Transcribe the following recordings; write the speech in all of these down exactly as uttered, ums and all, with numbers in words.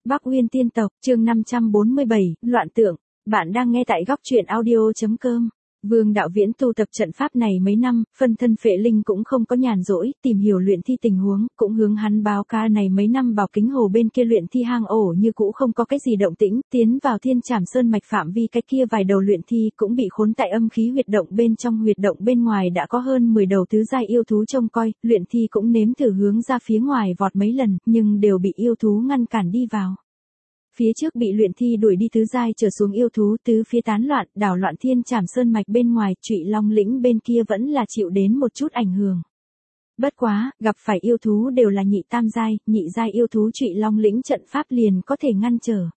Bắc Uyên tiên tộc, chương năm trăm bốn mươi bảy, loạn tượng. Bạn đang nghe tại góc truyện audio.com. Vương Đạo Viễn tu tập trận pháp này mấy năm, phân thân phệ linh cũng không có nhàn rỗi, tìm hiểu luyện thi tình huống, cũng hướng hắn báo ca này mấy năm bảo kính hồ bên kia luyện thi hang ổ như cũ không có cái gì động tĩnh, tiến vào thiên trảm sơn mạch phạm vi cái kia vài đầu luyện thi cũng bị khốn tại âm khí huyệt động bên trong huyệt động bên ngoài đã có hơn mười đầu tứ giai yêu thú trông coi, luyện thi cũng nếm thử hướng ra phía ngoài vọt mấy lần, nhưng đều bị yêu thú ngăn cản đi vào. Phía trước bị luyện thi đuổi đi tứ giai trở xuống yêu thú tứ phía tán loạn, đảo loạn thiên trảm sơn mạch bên ngoài, Trụy Long lĩnh bên kia vẫn là chịu đến một chút ảnh hưởng. Bất quá, gặp phải yêu thú đều là nhị tam giai, nhị giai yêu thú Trụy Long lĩnh trận pháp liền có thể ngăn trở.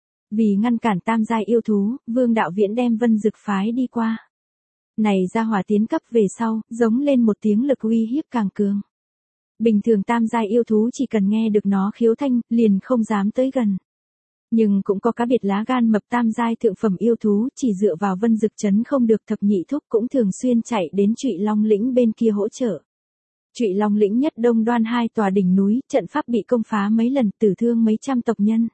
Vì ngăn cản tam giai yêu thú, Vương Đạo Viễn đem Vân Dực phái đi qua. Này ra hỏa tiến cấp về sau, giống lên một tiếng lực uy hiếp càng cường. Bình thường tam giai yêu thú chỉ cần nghe được nó khiếu thanh, liền không dám tới gần. Nhưng cũng có cá biệt lá gan mập tam giai thượng phẩm yêu thú, chỉ dựa vào Vân Dực chấn không được thập nhị thúc cũng thường xuyên chạy đến Trụy Long lĩnh bên kia hỗ trợ. Trụy Long lĩnh nhất đông đoan hai tòa đỉnh núi, trận pháp bị công phá mấy lần, tử thương mấy trăm tộc nhân.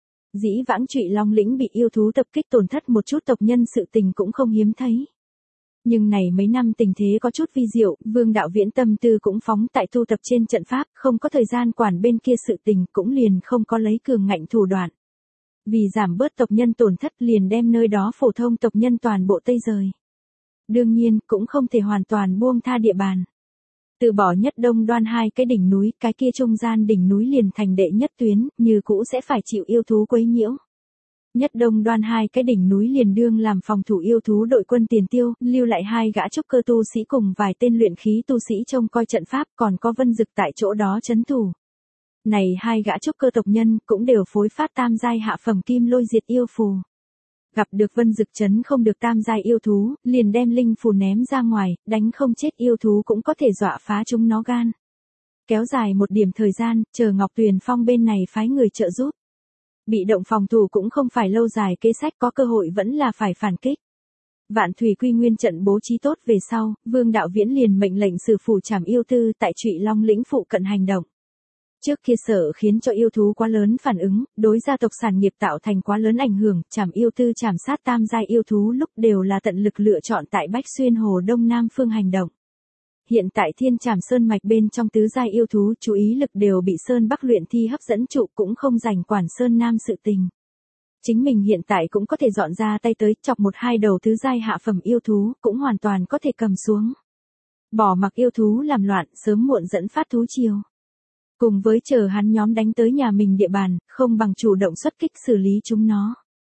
Dĩ vãng Trụy Long lĩnh bị yêu thú tập kích tổn thất một chút tộc nhân sự tình cũng không hiếm thấy. Nhưng này mấy năm tình thế có chút vi diệu, Vương Đạo Viễn tâm tư cũng phóng tại tu tập trên trận pháp, không có thời gian quản bên kia sự tình cũng liền không có lấy cường ngạnh thủ đoạn. Vì giảm bớt tộc nhân tổn thất liền đem nơi đó phổ thông tộc nhân toàn bộ tây rời. Đương nhiên, cũng không thể hoàn toàn buông tha địa bàn. Từ bỏ nhất đông đoan hai cái đỉnh núi, cái kia trung gian đỉnh núi liền thành đệ nhất tuyến, như cũ sẽ phải chịu yêu thú quấy nhiễu. Nhất đông đoan hai cái đỉnh núi liền đương làm phòng thủ yêu thú đội quân tiền tiêu, lưu lại hai gã trúc cơ tu sĩ cùng vài tên luyện khí tu sĩ trông coi trận pháp, còn có Vân Dực tại chỗ đó trấn thủ. Này hai gã trúc cơ tộc nhân cũng đều phối phát tam giai hạ phẩm kim lôi diệt yêu phù. Gặp được Vân Dực chấn không được tam giai yêu thú, liền đem linh phù ném ra ngoài, đánh không chết yêu thú cũng có thể dọa phá chúng nó gan. Kéo dài một điểm thời gian, chờ Ngọc Tuyền Phong bên này phái người trợ giúp. Bị động phòng thủ cũng không phải lâu dài kế sách, có cơ hội vẫn là phải phản kích. Vạn Thủy Quy Nguyên trận bố trí tốt về sau, Vương Đạo Viễn liền mệnh lệnh sử phủ trảm yêu tư tại Trụy Long lĩnh phụ cận hành động. Trước kia sợ khiến cho yêu thú quá lớn phản ứng, đối gia tộc sản nghiệp tạo thành quá lớn ảnh hưởng, trảm yêu tư trảm sát tam giai yêu thú lúc đều là tận lực lựa chọn tại Bách Xuyên Hồ Đông Nam phương hành động. Hiện tại thiên trảm sơn mạch bên trong tứ giai yêu thú chú ý lực đều bị Sơn Bắc luyện thi hấp dẫn trụ, cũng không rảnh quản Sơn Nam sự tình. Chính mình hiện tại cũng có thể dọn ra tay tới chọc một hai đầu tứ giai hạ phẩm yêu thú, cũng hoàn toàn có thể cầm xuống. Bỏ mặc yêu thú làm loạn, sớm muộn dẫn phát thú triều. Cùng với chờ hắn nhóm đánh tới nhà mình địa bàn, không bằng chủ động xuất kích xử lý chúng nó.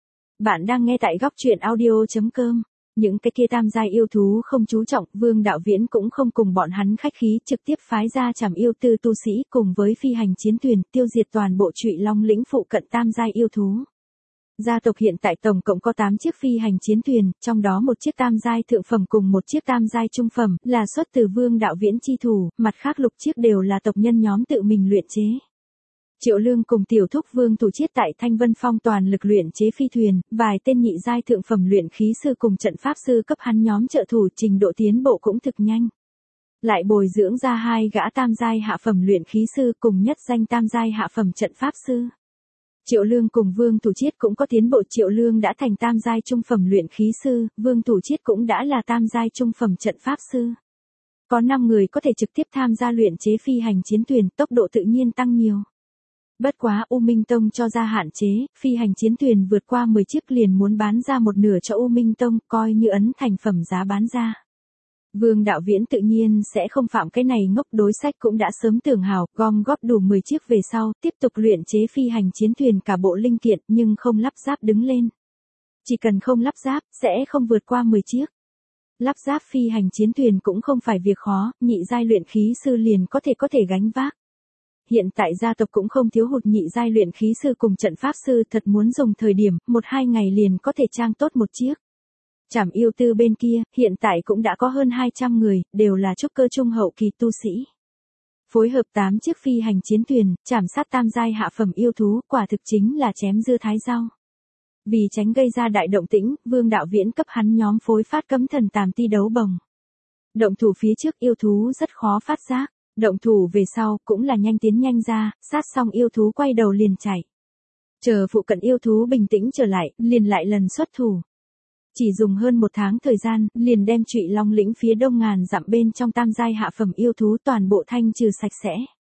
Bạn đang nghe tại góc truyện audio.com. Những cái kia tam giai yêu thú không chú trọng, Vương Đạo Viễn cũng không cùng bọn hắn khách khí, trực tiếp phái ra trảm yêu tư tu sĩ cùng với phi hành chiến thuyền tiêu diệt toàn bộ Trụy Long lĩnh phụ cận tam giai yêu thú. Gia tộc hiện tại tổng cộng có tám chiếc phi hành chiến thuyền, trong đó một chiếc tam giai thượng phẩm cùng một chiếc tam giai trung phẩm, là xuất từ Vương Đạo Viễn chi thủ, mặt khác lục chiếc đều là tộc nhân nhóm tự mình luyện chế. Triệu Lương cùng tiểu thúc Vương Thủ Chiết tại Thanh Vân Phong toàn lực luyện chế phi thuyền, vài tên nhị giai thượng phẩm luyện khí sư cùng trận pháp sư cấp hắn nhóm trợ thủ, trình độ tiến bộ cũng thực nhanh. Lại bồi dưỡng ra hai gã tam giai hạ phẩm luyện khí sư cùng nhất danh tam giai hạ phẩm trận pháp sư. Triệu Lương cùng Vương Thủ Chiết cũng có tiến bộ, Triệu Lương đã thành tam giai trung phẩm luyện khí sư, Vương Thủ Chiết cũng đã là tam giai trung phẩm trận pháp sư. Có năm người có thể trực tiếp tham gia luyện chế phi hành chiến thuyền, tốc độ tự nhiên tăng nhiều. Bất quá U Minh Tông cho ra hạn chế, phi hành chiến thuyền vượt qua mười chiếc liền muốn bán ra một nửa cho U Minh Tông, coi như ấn thành phẩm giá bán ra. Vương Đạo Viễn tự nhiên sẽ không phạm cái này ngốc, đối sách cũng đã sớm tưởng hảo, gom góp đủ mười chiếc về sau, tiếp tục luyện chế phi hành chiến thuyền cả bộ linh kiện, nhưng không lắp ráp đứng lên. Chỉ cần không lắp ráp, sẽ không vượt qua mười chiếc. Lắp ráp phi hành chiến thuyền cũng không phải việc khó, nhị giai luyện khí sư liền có thể có thể gánh vác. Hiện tại gia tộc cũng không thiếu hụt nhị giai luyện khí sư cùng trận pháp sư, thật muốn dùng thời điểm, một hai ngày liền có thể trang tốt một chiếc. Trảm yêu tư bên kia, hiện tại cũng đã có hơn hai trăm người, đều là trúc cơ trung hậu kỳ tu sĩ. Phối hợp tám chiếc phi hành chiến thuyền, trảm sát tam giai hạ phẩm yêu thú, quả thực chính là chém dưa thái rau. Vì tránh gây ra đại động tĩnh, Vương Đạo Viễn cấp hắn nhóm phối phát cấm thần tàm ti đấu bồng. Động thủ phía trước yêu thú rất khó phát giác, động thủ về sau cũng là nhanh tiến nhanh ra, sát xong yêu thú quay đầu liền chạy. Chờ phụ cận yêu thú bình tĩnh trở lại, liền lại lần xuất thủ. Chỉ dùng hơn một tháng thời gian, liền đem Trụy Long lĩnh phía đông ngàn dặm bên trong tam giai hạ phẩm yêu thú toàn bộ thanh trừ sạch sẽ.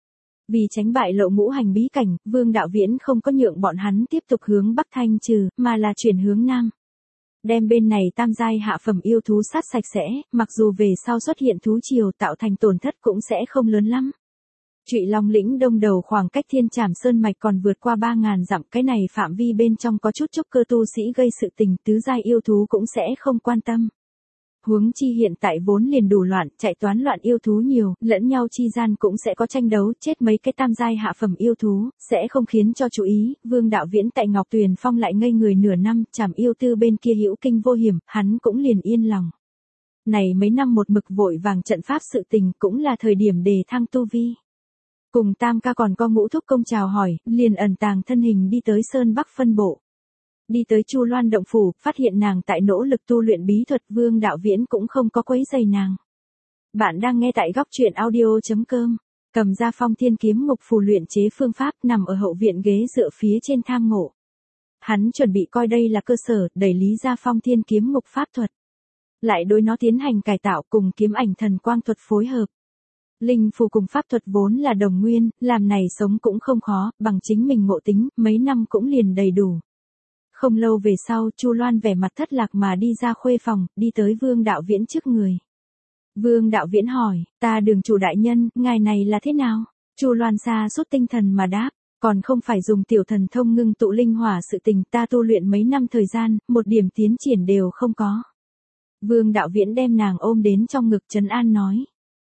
Vì tránh bại lộ ngũ hành bí cảnh, Vương Đạo Viễn không có nhượng bọn hắn tiếp tục hướng bắc thanh trừ, mà là chuyển hướng nam. Đem bên này tam giai hạ phẩm yêu thú sát sạch sẽ, mặc dù về sau xuất hiện thú triều tạo thành tổn thất cũng sẽ không lớn lắm. Trụy Long lĩnh đông đầu khoảng cách Thiên Trảm Sơn mạch còn vượt qua ba ngàn dặm, cái này phạm vi bên trong có chút trúc cơ tu sĩ gây sự tình, tứ giai yêu thú cũng sẽ không quan tâm. Huống chi hiện tại vốn liền đủ loạn, chạy toán loạn yêu thú nhiều, lẫn nhau chi gian cũng sẽ có tranh đấu, chết mấy cái tam giai hạ phẩm yêu thú, sẽ không khiến cho chú ý. Vương Đạo Viễn tại Ngọc Tuyền Phong lại ngây người nửa năm, Trảm yêu tư bên kia hữu kinh vô hiểm, hắn cũng liền yên lòng. Này mấy năm một mực vội vàng trận pháp sự tình cũng là thời điểm đề thăng tu vi. Cùng Tam ca còn có Ngũ thúc công chào hỏi, liền ẩn tàng thân hình đi tới Sơn Bắc phân bộ. Đi tới Chu Loan động phủ, phát hiện nàng tại nỗ lực tu luyện bí thuật, Vương Đạo Viễn cũng không có quấy rầy nàng. Bạn đang nghe tại góc truyện audio chấm com, cầm ra Phong Thiên kiếm ngục phù luyện chế phương pháp, nằm ở hậu viện ghế dựa phía trên thang ngộ. Hắn chuẩn bị coi đây là cơ sở, đẩy lý ra Phong Thiên kiếm ngục pháp thuật. Lại đối nó tiến hành cải tạo cùng kiếm ảnh thần quang thuật phối hợp. Linh phù cùng pháp thuật vốn là đồng nguyên, làm này sống cũng không khó, bằng chính mình ngộ tính, mấy năm cũng liền đầy đủ. Không lâu về sau, Chu Loan vẻ mặt thất lạc mà đi ra khuê phòng, đi tới Vương Đạo Viễn trước người. Vương Đạo Viễn hỏi, ta Đường chủ đại nhân, ngài này là thế nào? Chu Loan sa sút tinh thần mà đáp, còn không phải dùng tiểu thần thông ngưng tụ linh hỏa sự tình, ta tu luyện mấy năm thời gian, một điểm tiến triển đều không có. Vương Đạo Viễn đem nàng ôm đến trong ngực trấn an nói.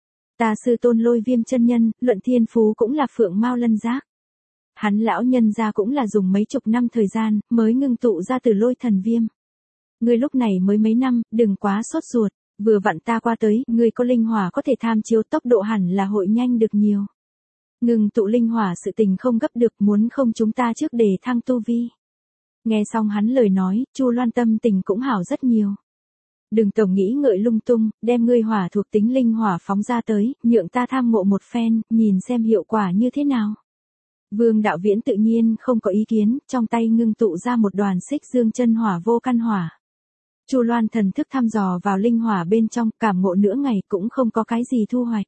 Ta sư tôn Lôi Viêm chân nhân, luận thiên phú cũng là phượng mao lân giác. Hắn lão nhân gia cũng là dùng mấy chục năm thời gian, mới ngưng tụ ra từ lôi thần viêm. Ngươi lúc này mới mấy năm, đừng quá sốt ruột, vừa vặn ta qua tới, ngươi có linh hỏa có thể tham chiếu, tốc độ hẳn là hội nhanh được nhiều. Ngưng tụ linh hỏa sự tình không gấp được, muốn không chúng ta trước để thăng tu vi. Nghe xong hắn lời nói, Chu Loan tâm tình cũng hảo rất nhiều. Đừng tổng nghĩ ngợi lung tung, đem ngươi hỏa thuộc tính linh hỏa phóng ra tới, nhượng ta tham ngộ một phen, nhìn xem hiệu quả như thế nào. Vương Đạo Viễn tự nhiên không có ý kiến, trong tay ngưng tụ ra một đoàn xích dương chân hỏa vô căn hỏa. Chu Loan thần thức thăm dò vào linh hỏa bên trong, cảm ngộ nửa ngày cũng không có cái gì thu hoạch.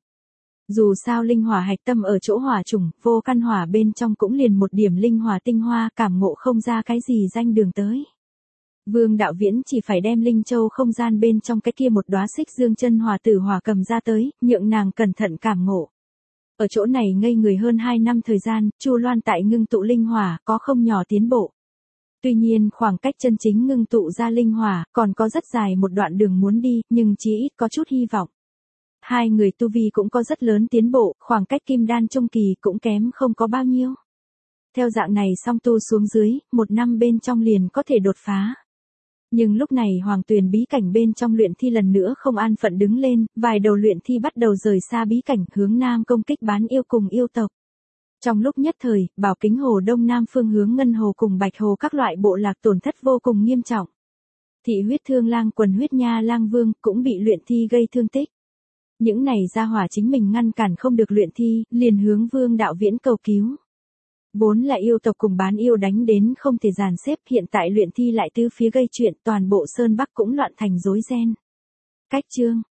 Dù sao linh hỏa hạch tâm ở chỗ hỏa chủng, vô căn hỏa bên trong cũng liền một điểm linh hỏa tinh hoa, cảm ngộ không ra cái gì danh đường tới. Vương Đạo Viễn chỉ phải đem linh châu không gian bên trong cái kia một đóa xích dương chân hỏa tử hỏa cầm ra tới, nhượng nàng cẩn thận cảm ngộ. Ở chỗ này ngây người hơn hai năm thời gian, Chu Loan tại ngưng tụ linh hỏa có không nhỏ tiến bộ. Tuy nhiên khoảng cách chân chính ngưng tụ ra linh hỏa còn có rất dài một đoạn đường muốn đi, nhưng chí ít có chút hy vọng. Hai người tu vi cũng có rất lớn tiến bộ, khoảng cách kim đan trung kỳ cũng kém không có bao nhiêu. Theo dạng này song tu xuống dưới, một năm bên trong liền có thể đột phá. Nhưng lúc này Hoàng Tuyền bí cảnh bên trong luyện thi lần nữa không an phận đứng lên, vài đầu luyện thi bắt đầu rời xa bí cảnh hướng nam công kích bán yêu cùng yêu tộc. Trong lúc nhất thời, Bảo Kính Hồ đông nam phương hướng Ngân Hồ cùng Bạch Hồ các loại bộ lạc tổn thất vô cùng nghiêm trọng. Thị huyết thương lang quần huyết nha lang vương cũng bị luyện thi gây thương tích. Những này ra hỏa chính mình ngăn cản không được luyện thi, liền hướng Vương Đạo Viễn cầu cứu. Vốn là yêu tộc cùng bán yêu đánh đến không thể dàn xếp, hiện tại luyện thi lại tứ phía gây chuyện, toàn bộ Sơn Bắc cũng loạn thành rối ren. Cách chương